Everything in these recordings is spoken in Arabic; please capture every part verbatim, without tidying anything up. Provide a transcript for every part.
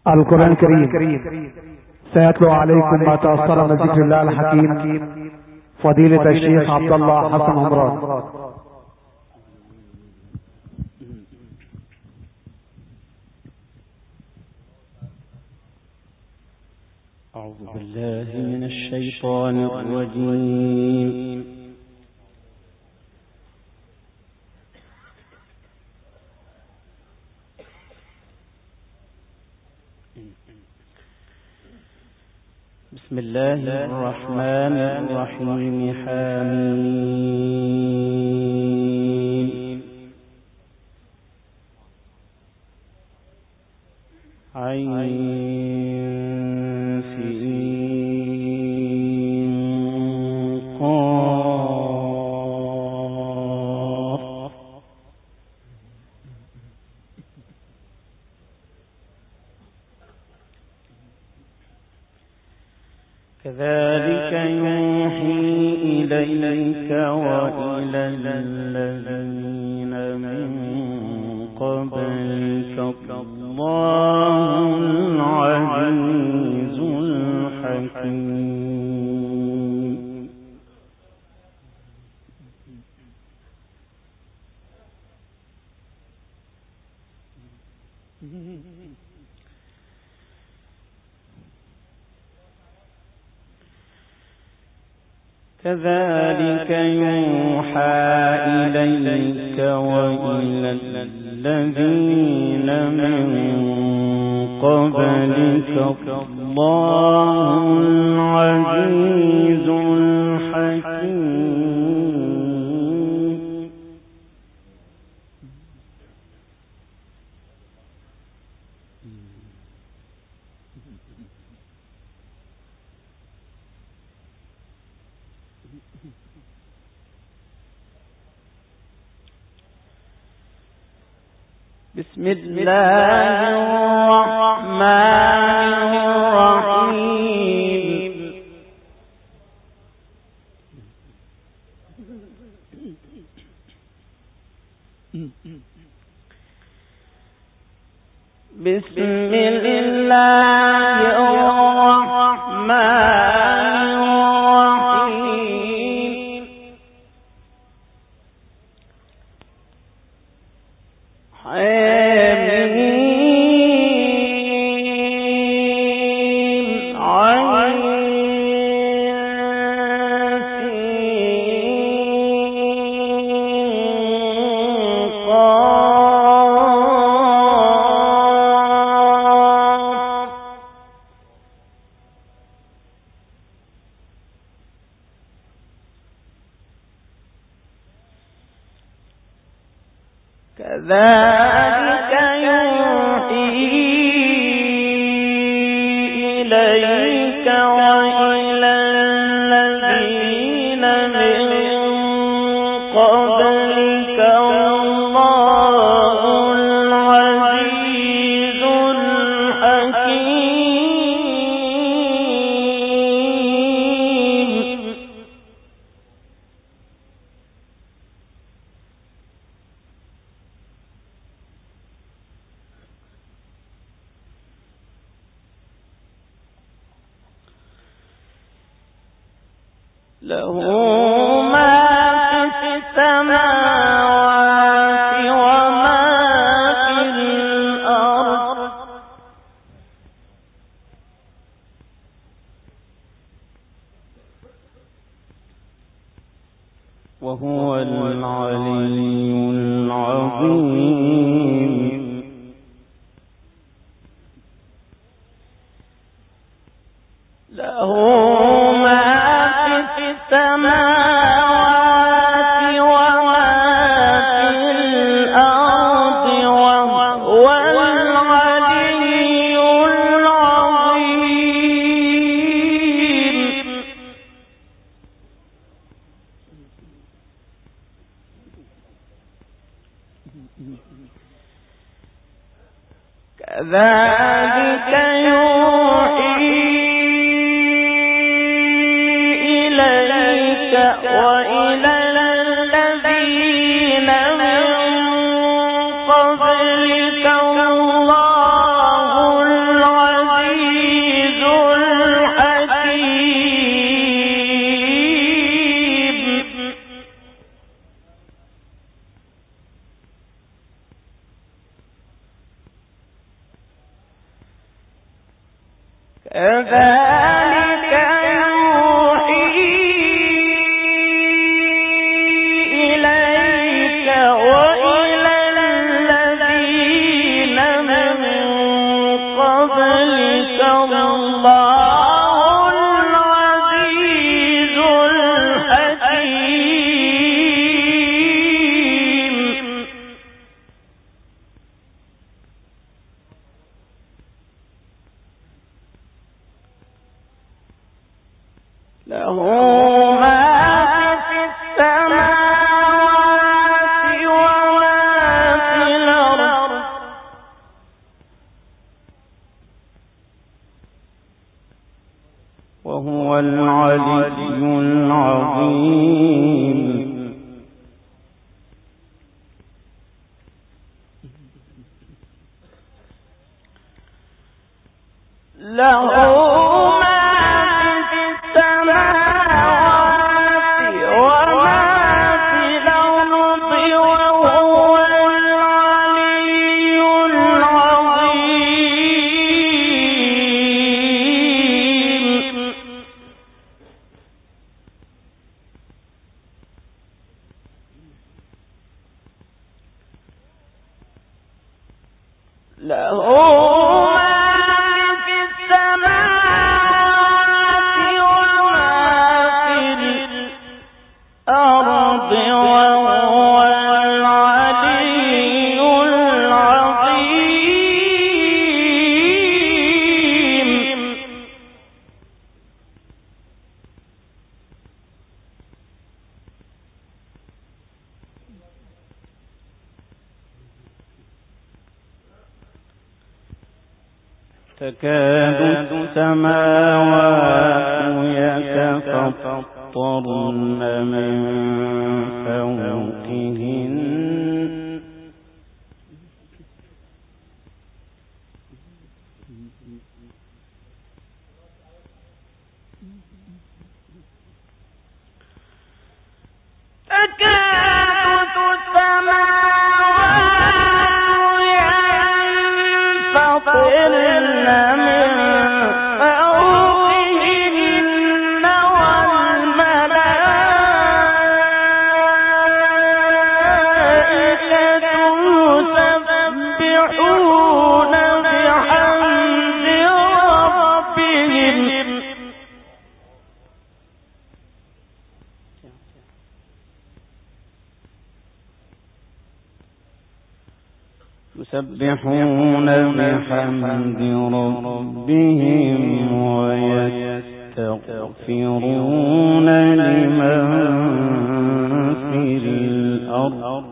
القرآن الكريم سيتلو عليكم ما تأثر من ذكر الله الحكيم فضيلة الشيخ عبد الله حسن عمران. أعوذ بالله من الشيطان الرجيم. بسم الله الرحمن الرحيم. حميم عين كذلك يوحي إليك وإلى الذين من قبلك الله العزيز الحكيم. كذلك يوحى إليك وإلى الذين من قبلك الله العزيز الحكيم. بسم الله الرحمن الرحيم. بسم الله الرحمن الرحيم. كذلك يوحي إليك وإلى الذين من قبلك الله العزيز الحكيم. له ما في السماوات وما في الأرض وهو العلي العظيم. له السماوات وما في الأرض وهو العلي العظيم. كذلك يوحي إليك وإلى الذين من قبلك الله العزيز وهو العلي العظيم. له تكاد السماوات يتفطرن من فوقهن تكاد السماوات يسبحون بحمد ربهم ويستغفرون لمن في الأرض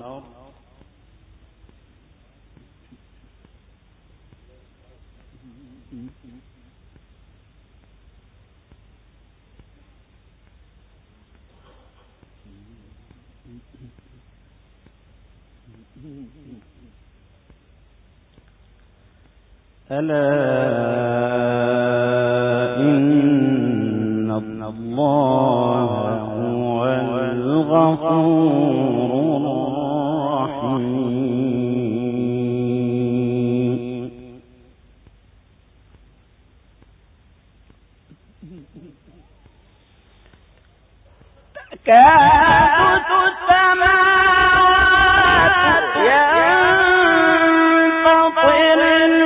ألا إن الله هو الغفور الرحيم. تكاد السماوات ينفطرن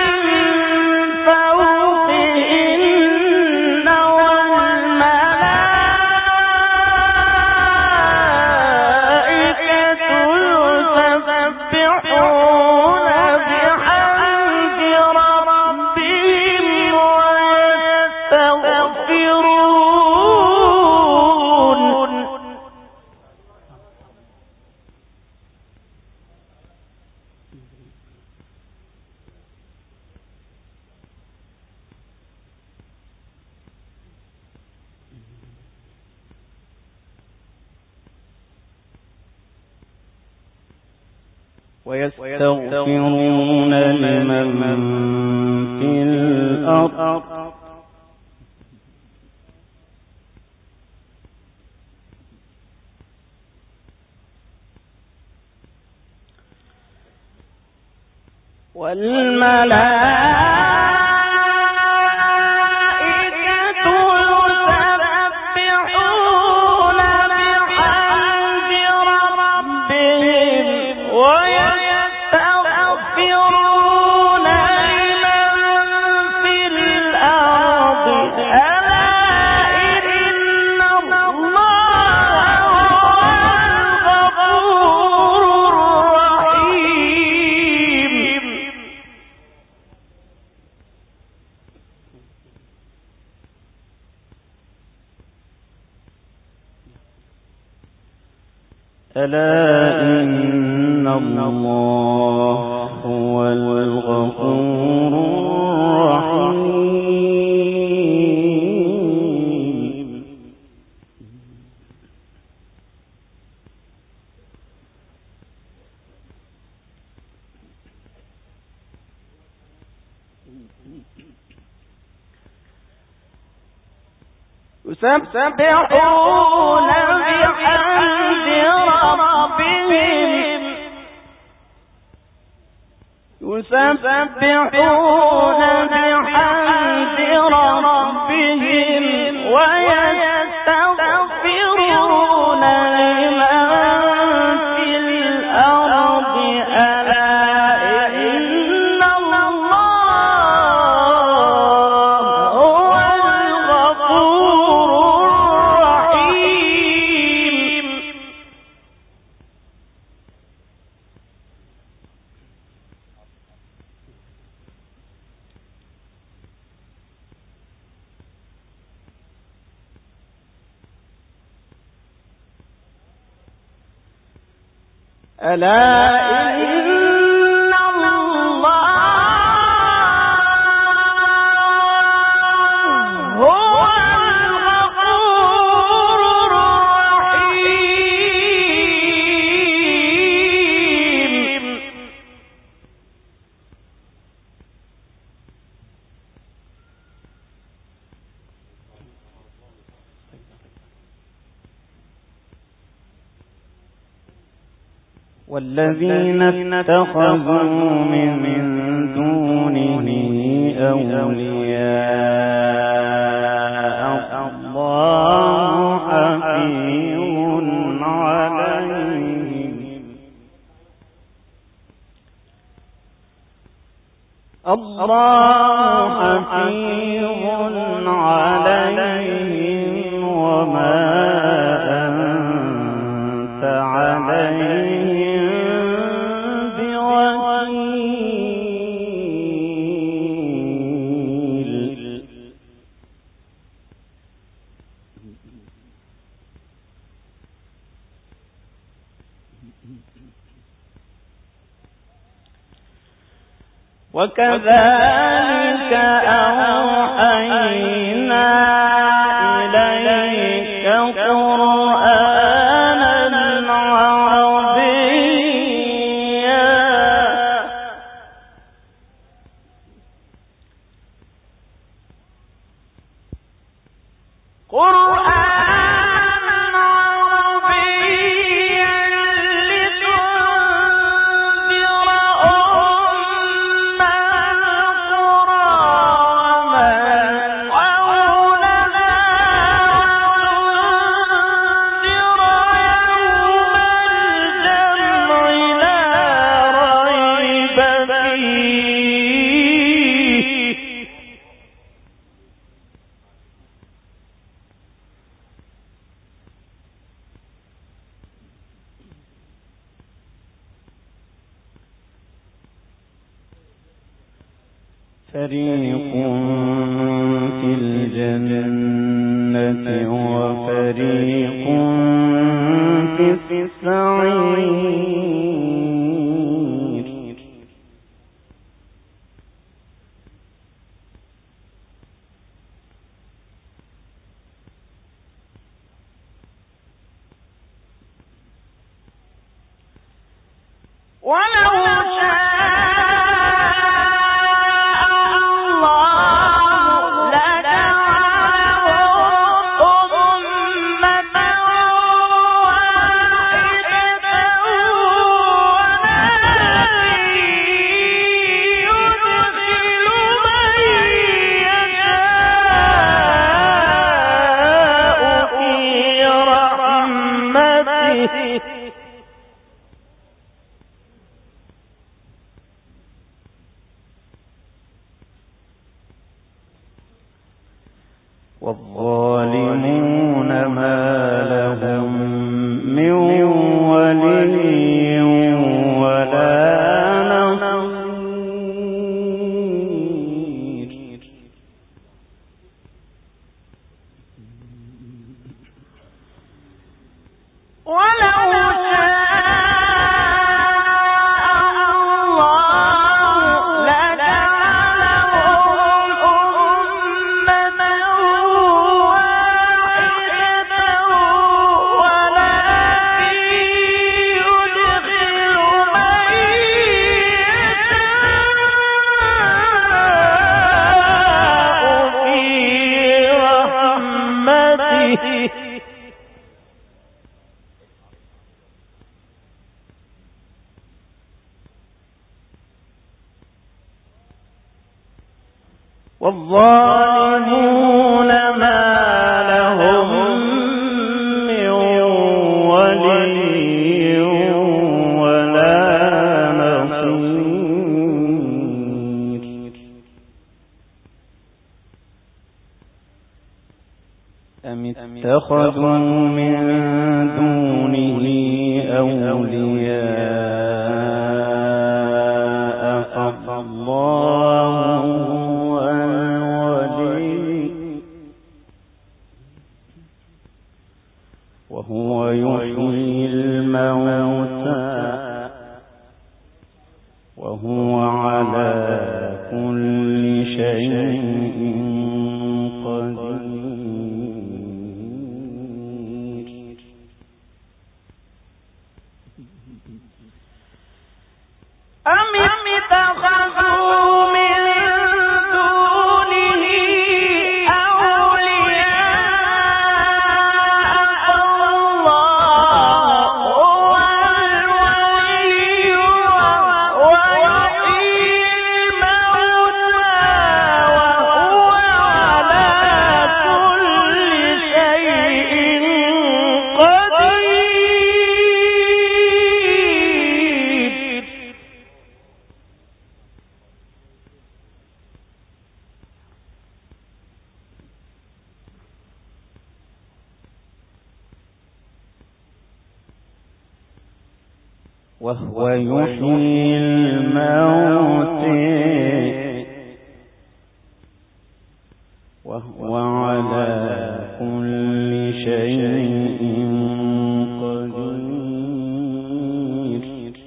ويستغفرون لمن في الأرض والملائكة ألا إن الله هو الغفور الرحيم. يسبحون بحمد ربهم يسبحون بحمد ربهم ويستغفرون لمن في الأرض ألا إن الله هو الغفور الرحيم. ألا إن الله هو الغفور الرحيم. والذين اتخذوا من دونه أولياء الله حفيظ عليهم الله حفيظ عليهم وما أنت عليهم وكذلك أوحينا إليك قرآنا عربيا قرآنا عربيا لتنذر أم القرى ومن حولها وتنذر يوم الجمع لا ريب فيه فريق في الجنة وفريق في السعير ولو شاء والظالمون ما لهم من ولي ولا نصير. ولو شاء والظالمون ما لهم من ولي ولا نصير أم اتخذوا من دونه أولياء فالله هو الولي وهو يحيي الموتى وهو على كل شيء أم اتخذوا من دونه أولياء الله هو الولي ويحيي الموتى وهو على كل شيء قدير. وهو يحيي الموتى وهو على كل شيء قدير.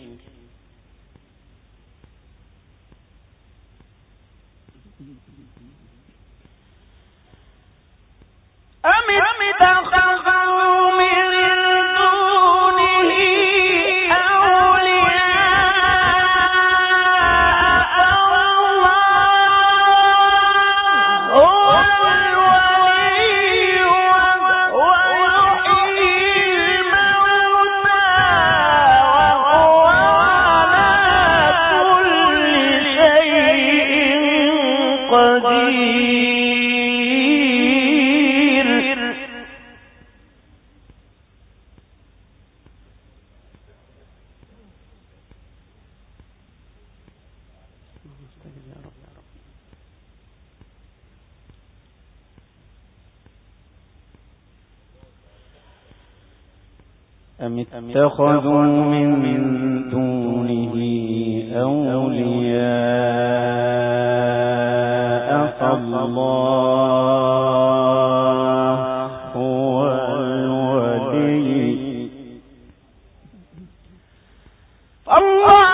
أم اتخذوا من دونه أم اتخذوا من دونه أولياء فالله هو الولي الله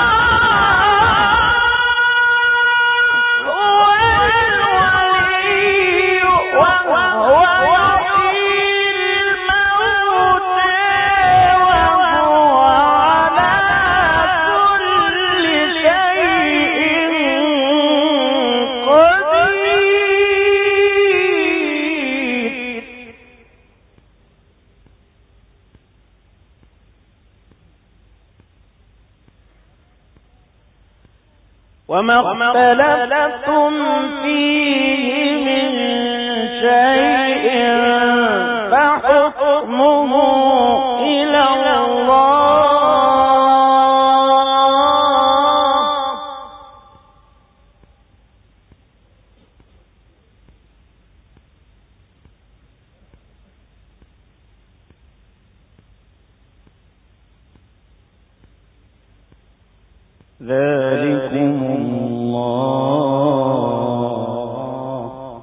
وما اختلفتم فيه من شيء فحكمه إلى الله ذلكم الله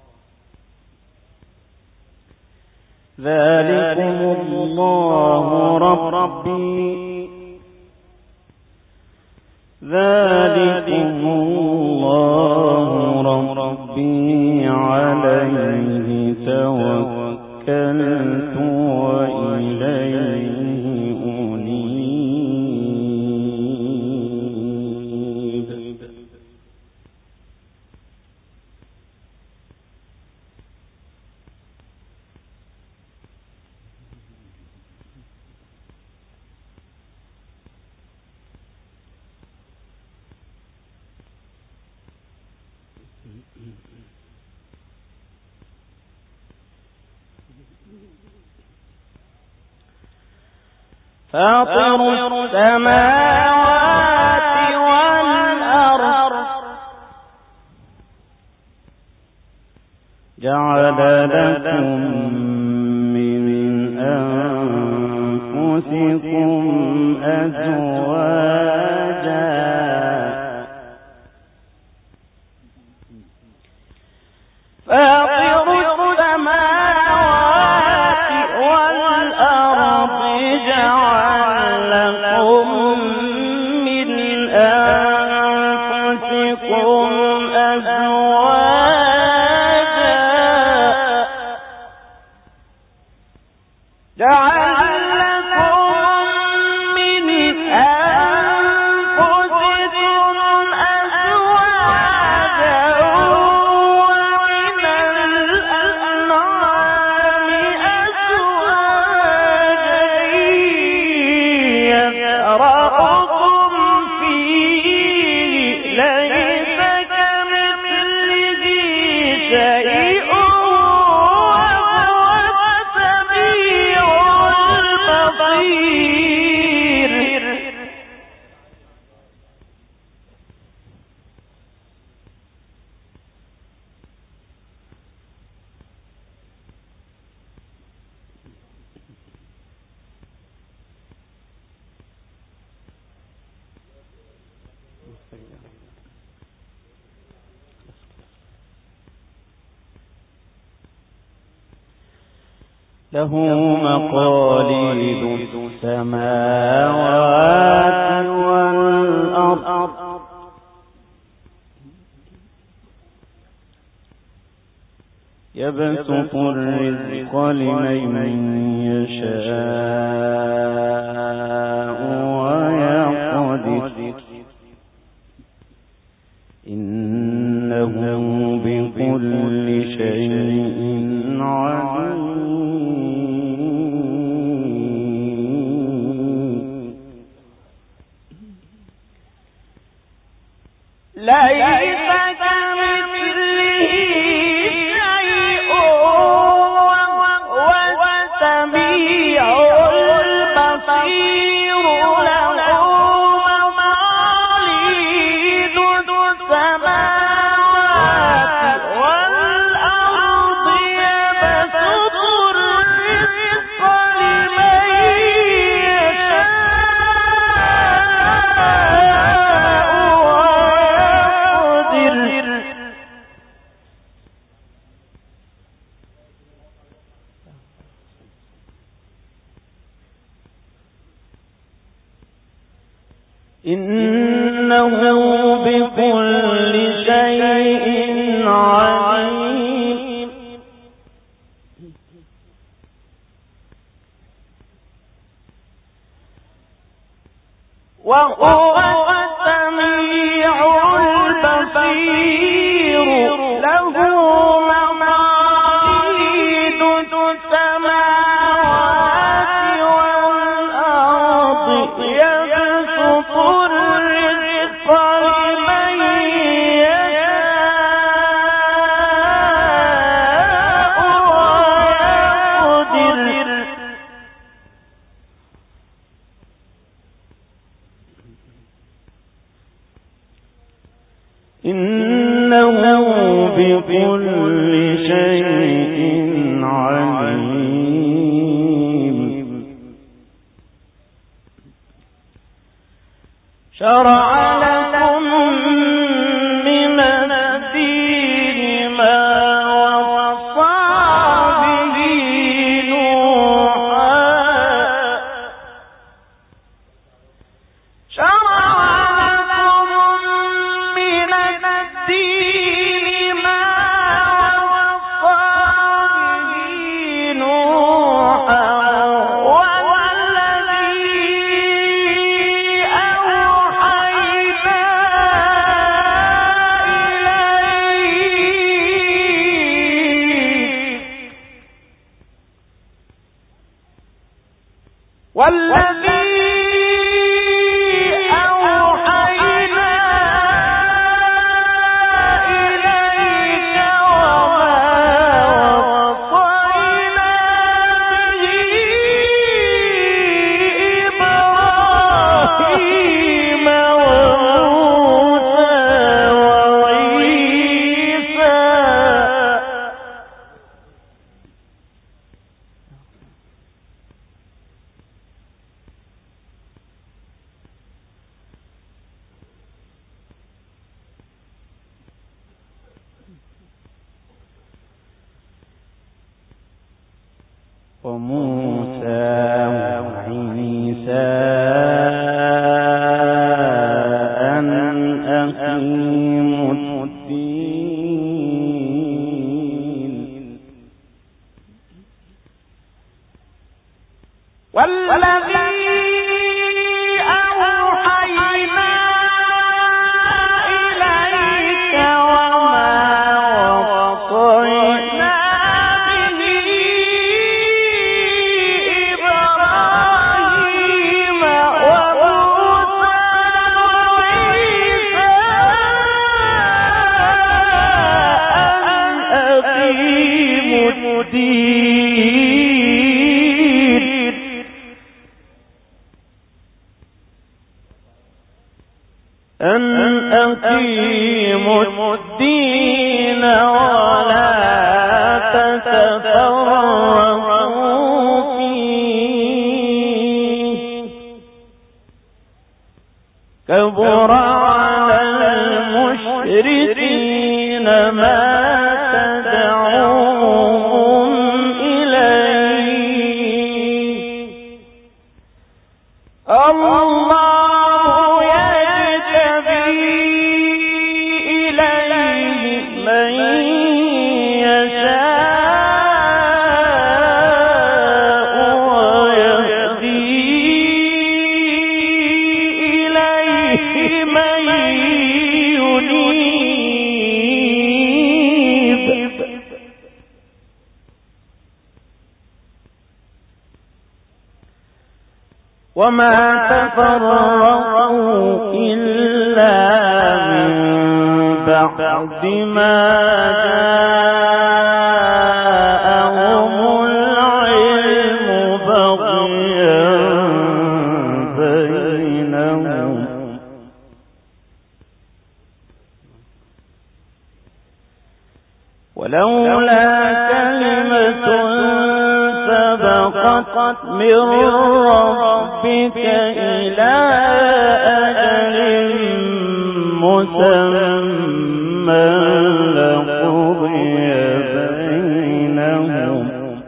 ذلكم الله ربي ذلكم الله ربي عليه توكلت وإليه فاطر السماوات والأرض جعل لكم من أنفسكم أزواجا فاطر السماوات والأرض جعل لكم من أنفسكم أزواجا جعل له مقاليد السماوات والأرض يبسط الرزق لمن يشاء ويقدر إنه بكل شيء عليم ليس كمثله شيء وهو السميع البصير له مقاليد السماوات والأرض يبسط الرزق لمن إنه بكل شيء عليم وهو السميع البصير له مقاليد السماوات والأرض يبسط الرزق لمن يشاء ويقدر إنه بكل شيء عليم شرع لكم من الدين ما وصى به نوحا شرع لكم من الدين ما وصى به نوحا والذي أوحينا إليك وموسى وعيسى أن أقيموا الدين والذي أن أقيموا الدين ولا تتفرقوا فيه كبر على المشركين ما تدعوهم إليه الله وما تفرقوا إلا من بعد ما جاءهم العلم بغيا بينهم ولولا كلمة سبقت من ربك إلى أجل مسمى لقضي بينهم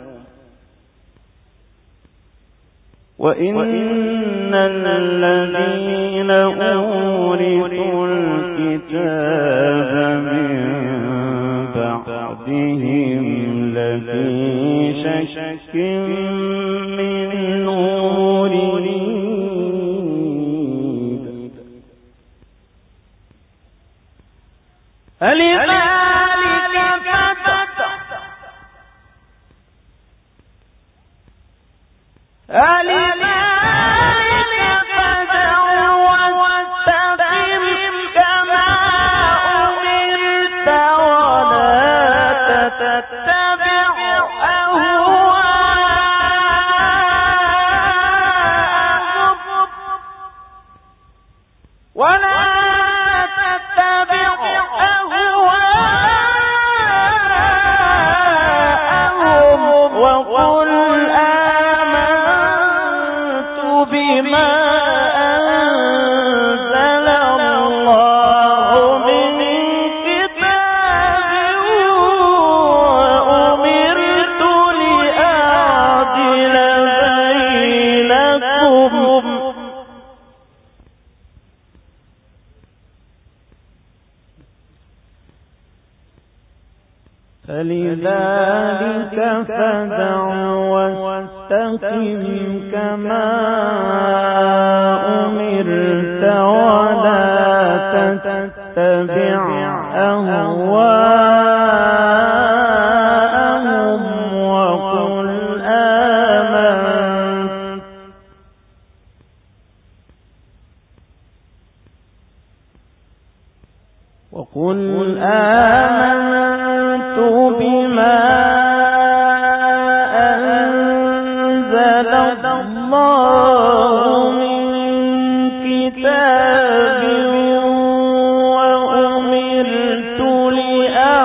وإن الذين أورثوا الكتاب من بعدهم لفي شك منه مريب فلذلك فتح فلذلك فتح واستقم كما أمرت ولا تتبع أهواءهم ولا تتبع أهواءهم وقل آمنت بما أنزل الله من كتاب وأمرت لأعدل بينكم فلذلك فادع واستقم كما أمرت ولا تتبع أهواءهم وقل آمنت وقل آمنت بما أنزل الله من كتاب وأمرت لأعدل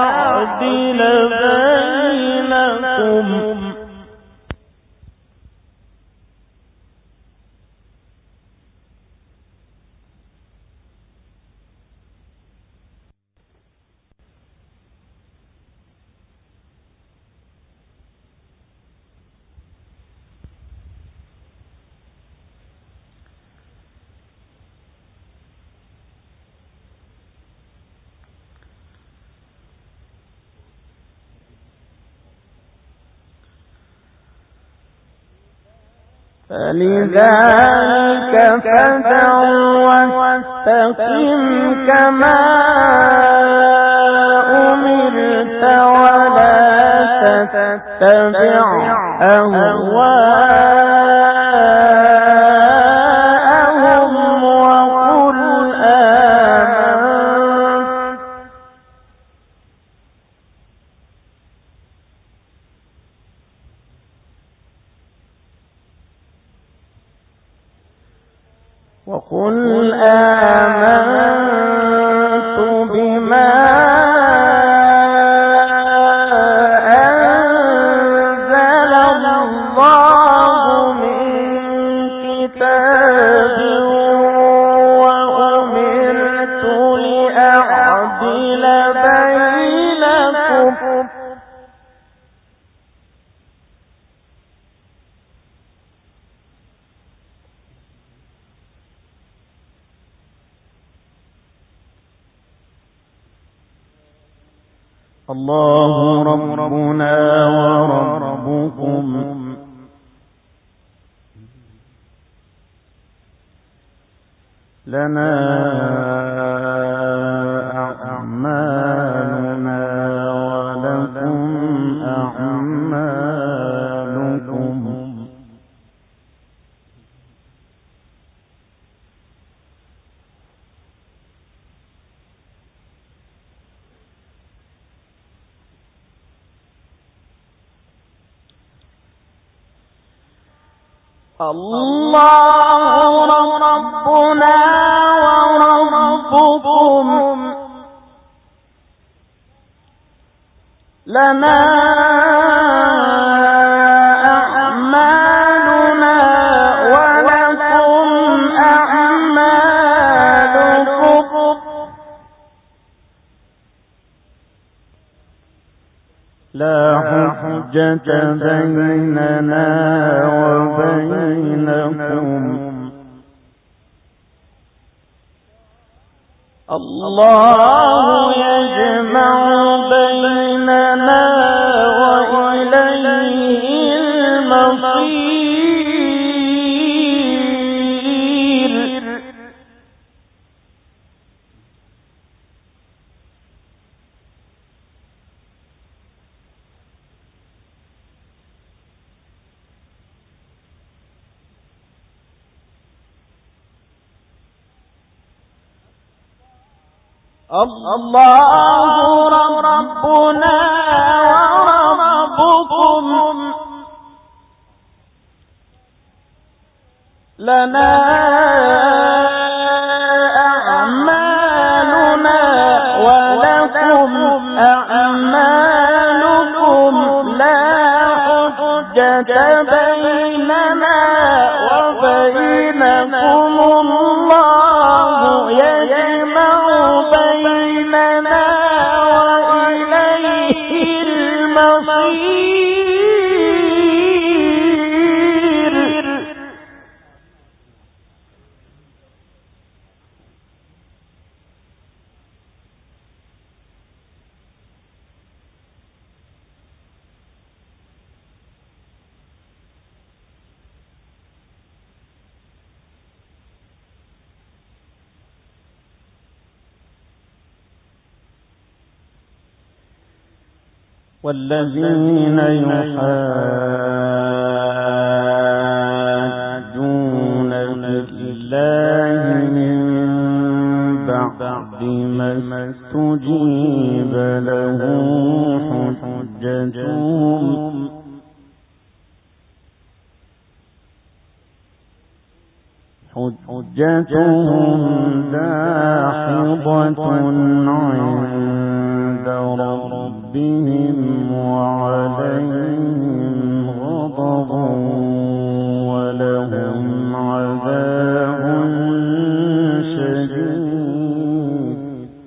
فلذلك فادع واستقم كما أمرت ولا تتبع أهواءهم وقل آمنت وقل آمنت بما أنزل الله من كتاب وأمرت لأعدل بينكم الله ربنا وربكم لنا أعمالنا ولكم أعمالكم الله ربنا وربكم لنا أعمالنا ولكم أعمالكم لا حجة بيننا وبينكم الله يجمع بيننا وإليه المصير الله ربنا وربكم لنا أعمالنا ولكم أعمالكم لا حجة بيننا وبينكم الله يجمع بيننا وإليه المصير والذين يحاجون في الله من بعد ما استجيب له حجتهم حجتهم داحضة عند ربهم وعليهم غضب ولهم عذاب شديد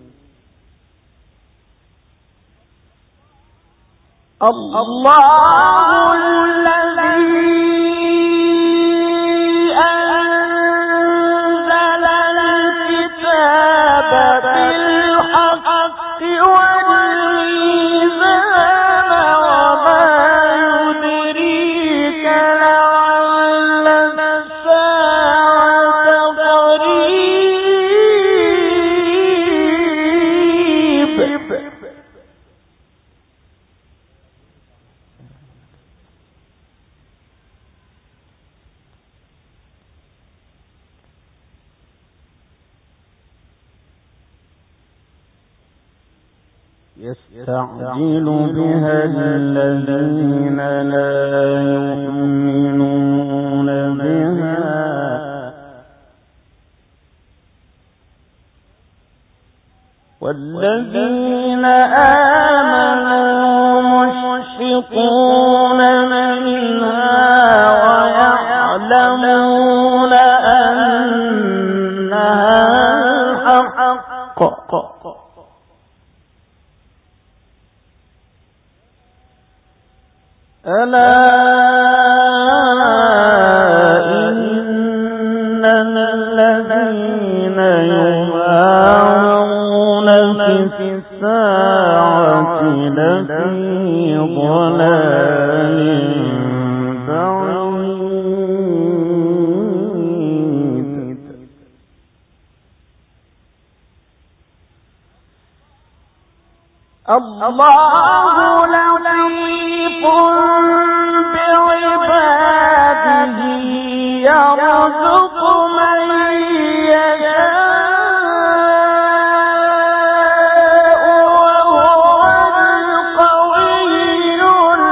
الله الذي أنزل الكتاب بالحق والميزان وما يدريك لعل يستعجل بها الذين لا يؤمنون بها والذين آمنوا مشفقون منها ويعلمون أنها الحق ألا إن الذين يمارون في الساعة لفي ضلال بعيد الله لطيف بعباده يرزق من يشاء وهو القوي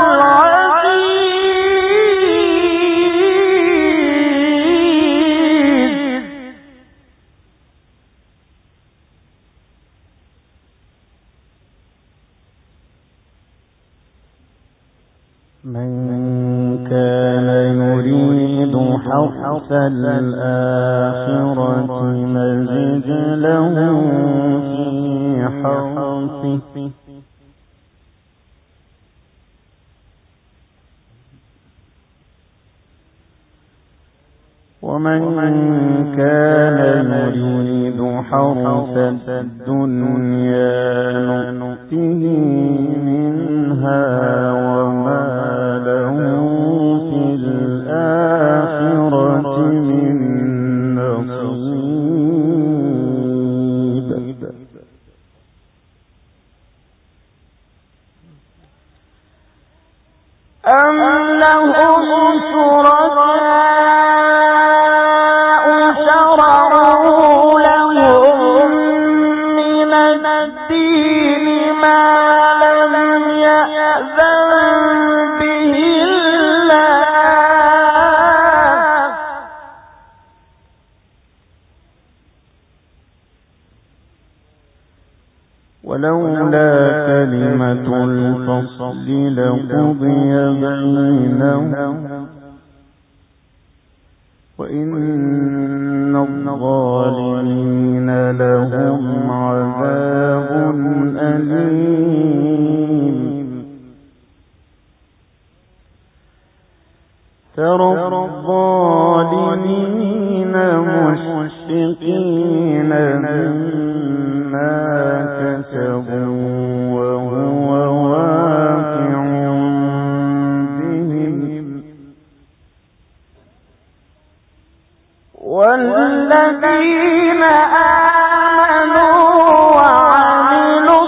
العزيز من كان يريد حرث الآخرة نزد له في حرثه ومن كان يريد حرث الدنيا نؤته منها وما له في الآخرة من نصيب أم لهم شركاء شرعوا لهم من الدين ما لم يأذن به الله ولولا كلمة الفصل لقضي بينهم وإن الظالمين لهم عذاب أليم ترى الظالمين مشفقين مما كسبوا وهو واقع بهم والذين آمنوا وعملوا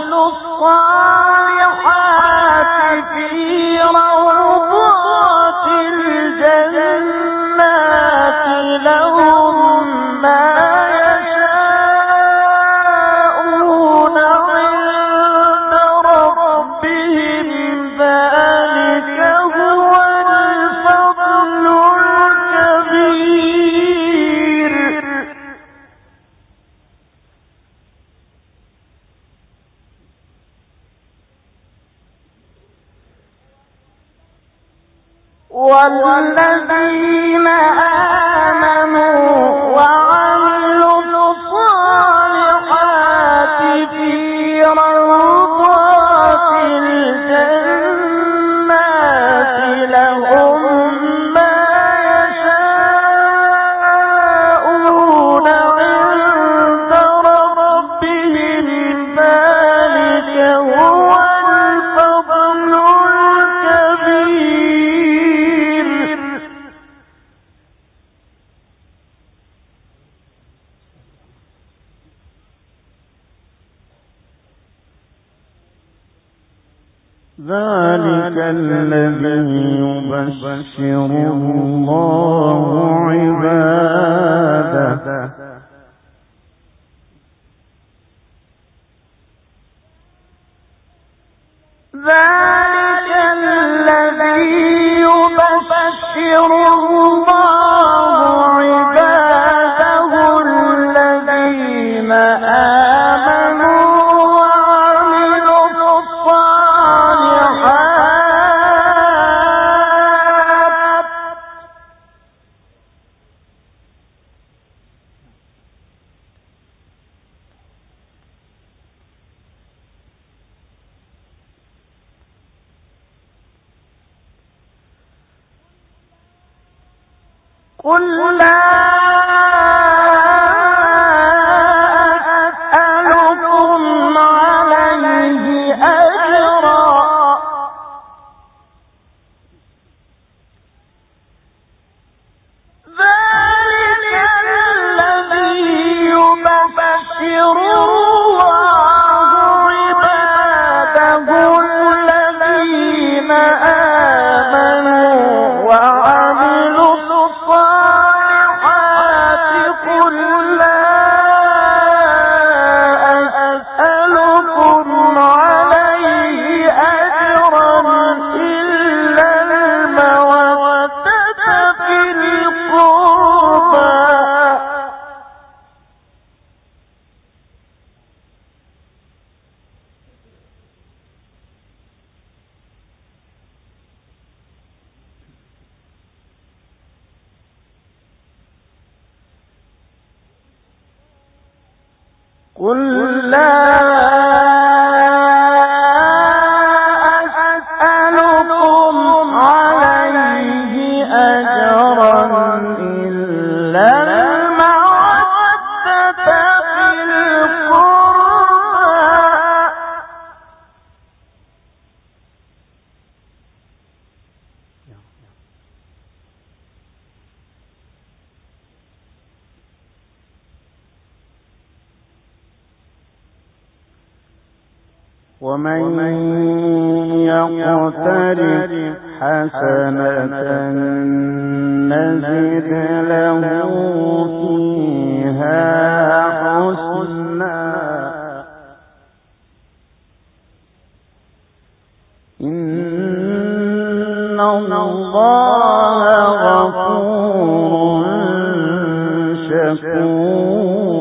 الصالحات في روضات الجنات لهم ما يشاءون عند ربهم ذلك هو الفضل الكبير والذين آمنوا وعملوا الصالحات في روضات الجنات لهم ما يشاءون عند ربهم ذلك هو الفضل الكبير ذلك الذي يبشر الله عباده قل لا أسألكم عليه أجرا إلا المودة في القربى ومن يقترف حسنة نزد له فيها حسنا إن الله غفور شكور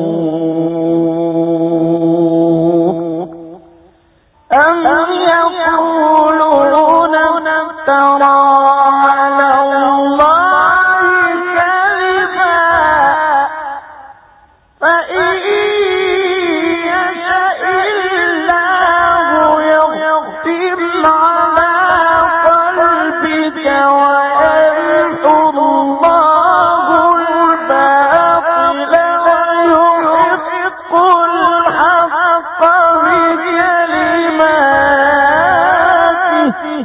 أم يقولون افترى على الله كذبا فإن يشأ الله يختم على قلبك ويمحو الله الباطل ويحق الحق بكلماته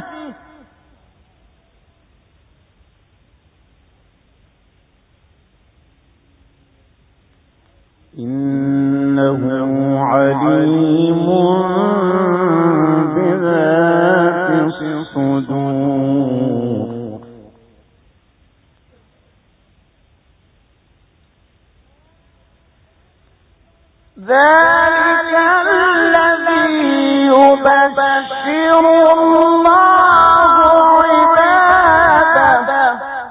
إنه عليم بذات الصدور ذلك الذي يبشر الله عباده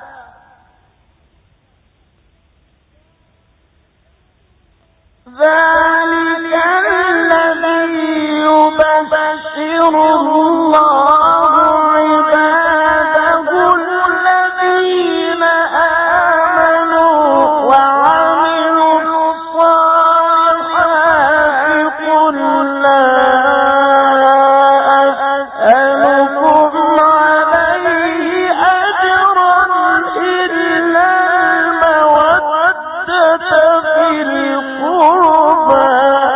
ذلك الذي يبشر الله عباده الذين آمنوا وعملوا الصالحات قل لا أسألكم عليه أجرا إلا المودة في القربى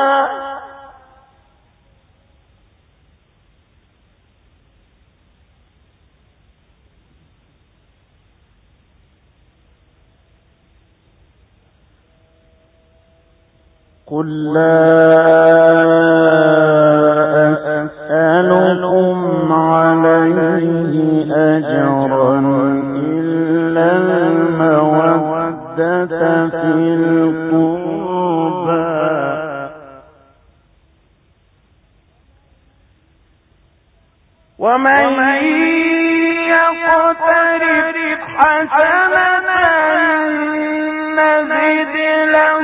قل لا أسألكم عليه أجرا إلا المودة في القربى ومن يقترف حسنة نزد له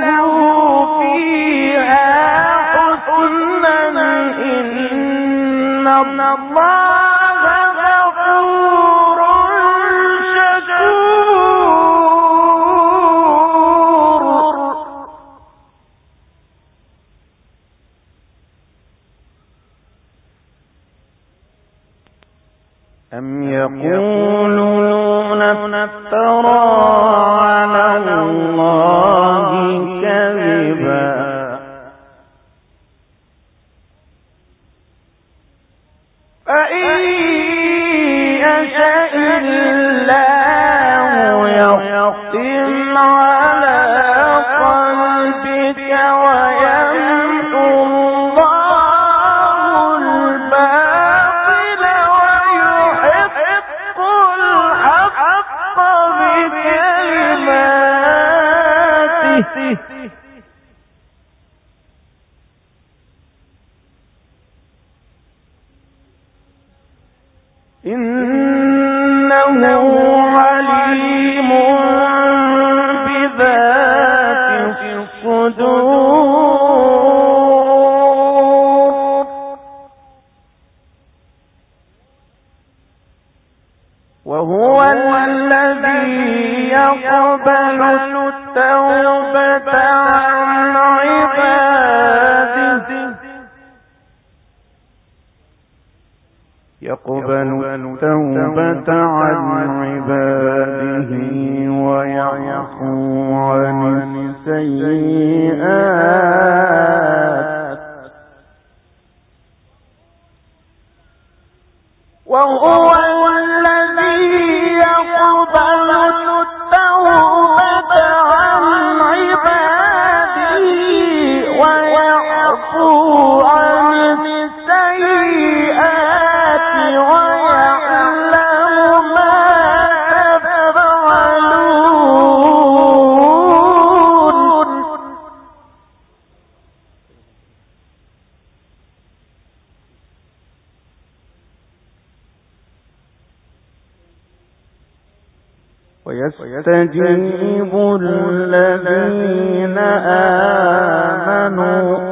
فيها حسنا إن الله غفور شكور أم يقولون افترى فإن يشاء الله يختم على قلبك ويمحو الله الباطل ويحق الحق بكلماته إنه عليم بذات الصدور وهو الذي يقبل التوبة عن عباده يقبل التوبة عن عباده ويعفو عن السيئات وهو الذي يقبل التوبة عن عباده ويعفو عن السيئات ويعلم ما تفعلون ويستجيب الذين آمنوا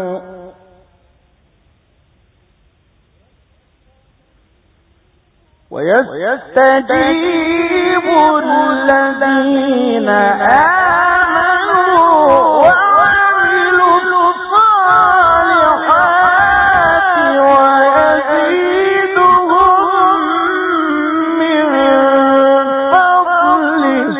ويستجيب الذين آمنوا وعملوا الصالحات ويزيدهم من فضله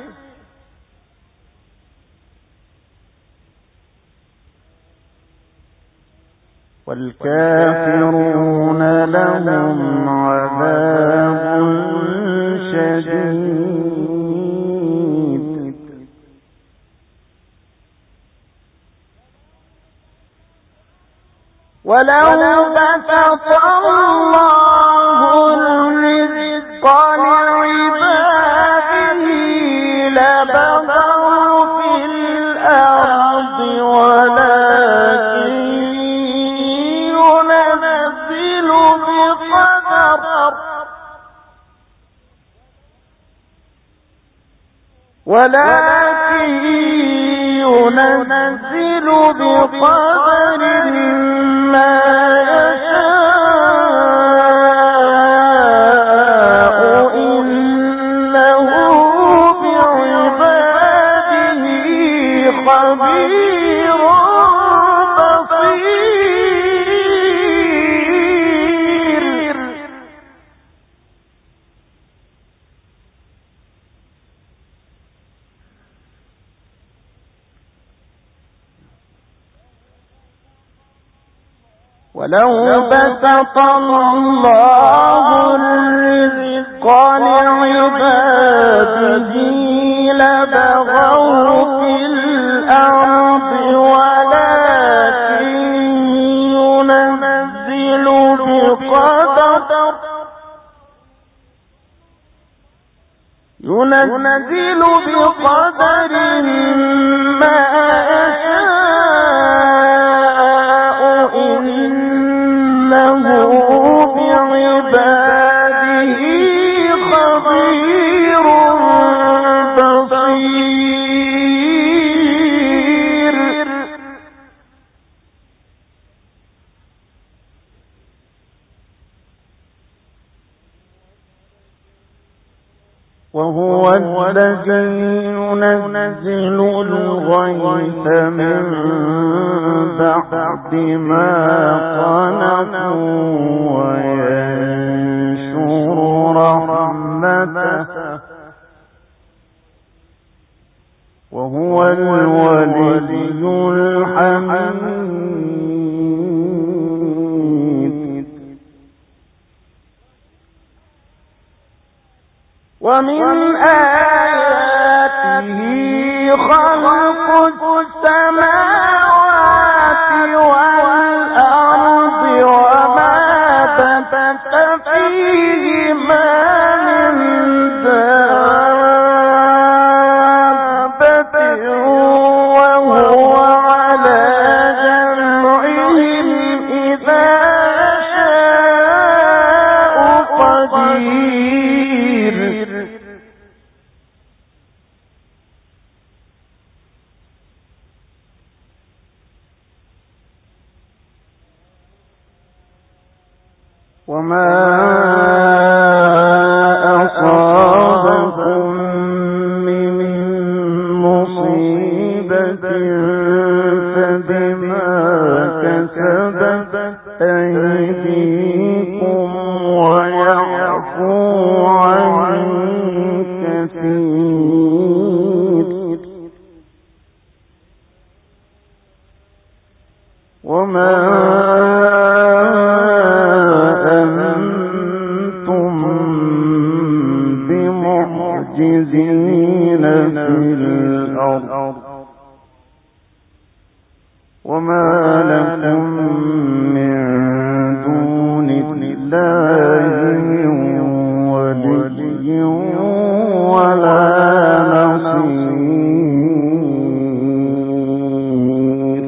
والكافرون لهم عذاب شديد ولو بسط الله الرزق لعباده لبغوا في الأرض ولكن ينزل بقدر ولكن ينزل بقدر ما يشاء إنه بعباده خبير بصير ولو بسط الله الرزق لعباده لبغوا في الأرض ولكن ينزل بقدر ينزل بقدر ما يشاء إنه بعباده خبير بصير وهو الذي ينزل الغيث من بعد ما قنطوا وينشر رحمته وهو الولي الحميد ومن آياته خلق السماوات والأرض وما بث فيهما من دابة وهو على جمعهم إذا شاء قدير. وما أصابكم من مصيبة فبما كسبت أيديكم ويعفو عن كثير. وما معجزين في الأرض وما لكم من دون الله من ولي ولا نصير.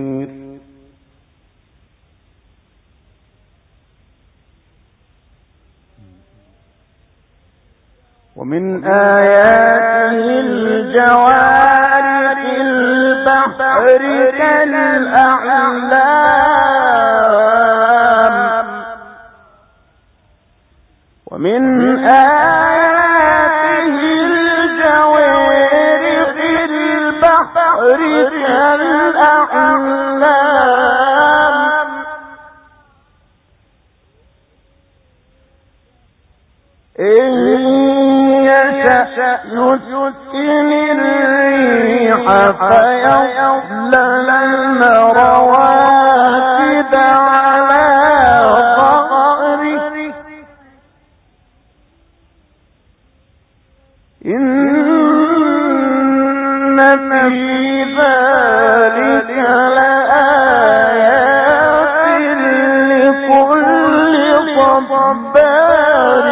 ومن آياته الجوار في البحر كالأعلام. ومن آياته الجوار في البحر كالأعلام إن يسكن الريح فيظللن رواكد على ظهره إن في ذلك لآيات لكل صبار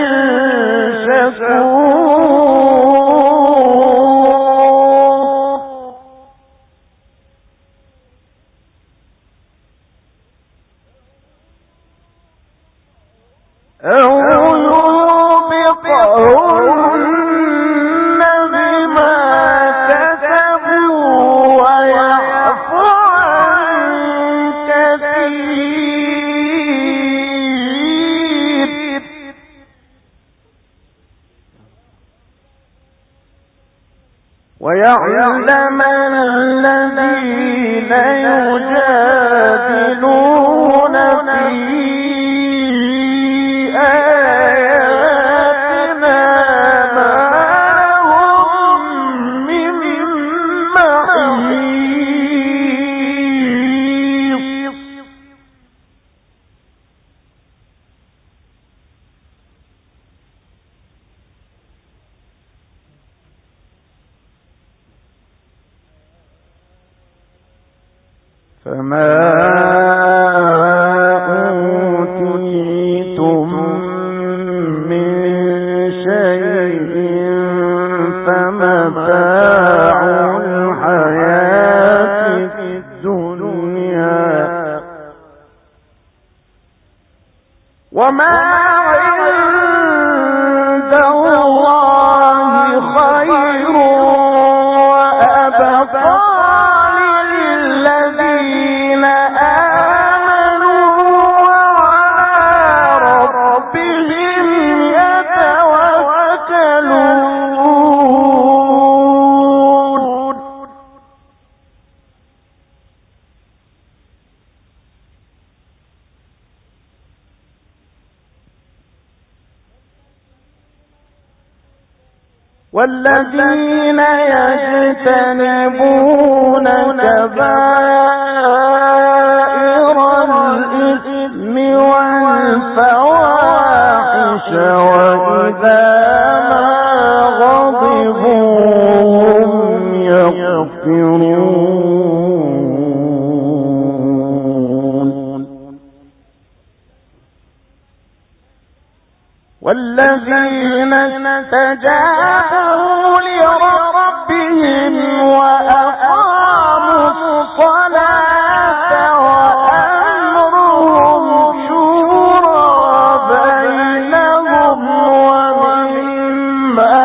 ويعلم الذين يجادلون في آياتنا ما هم من محيص. فما أوتيتم من شيء فمتاع الحياة الدنيا وما عند الله خير وأبقى والذين يجتنبون كبائر الإثم والفواحش وإذا ما والذين استجابوا لربهم وأقاموا الصلاة وأمرهم شورى بينهم ومما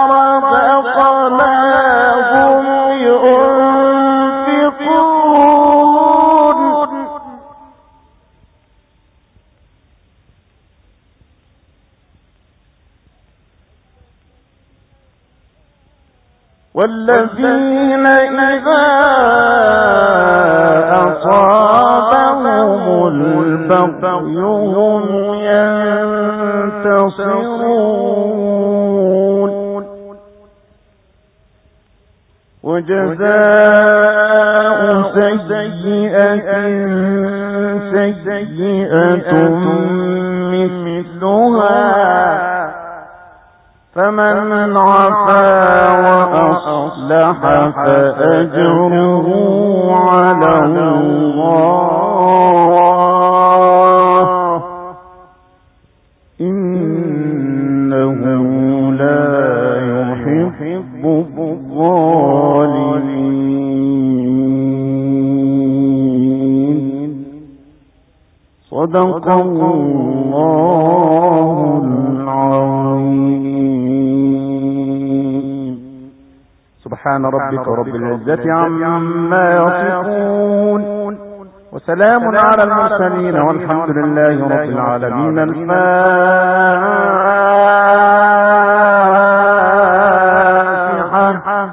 رزقناهم ينفقون والذين إذا أصابهم البغي هم ينتصرون وجزاء سيئة سيئة مثلها فمن عفا وأصلح فأجره على الله إنه لا يحب الظالمين. صدق الله العظيم. سبحان ربك رب العزة عما يصفون وسلام على المرسلين والحمد لله رب العالمين. الفاتحة.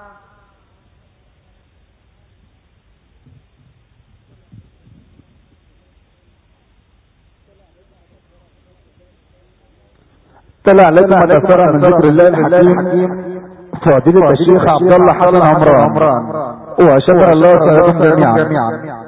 طلع لكم متأثرة من ذكر الله الحكيم فضيلة الشيخ عبد الله حسن عمران وشكر الله سيكون جميعا.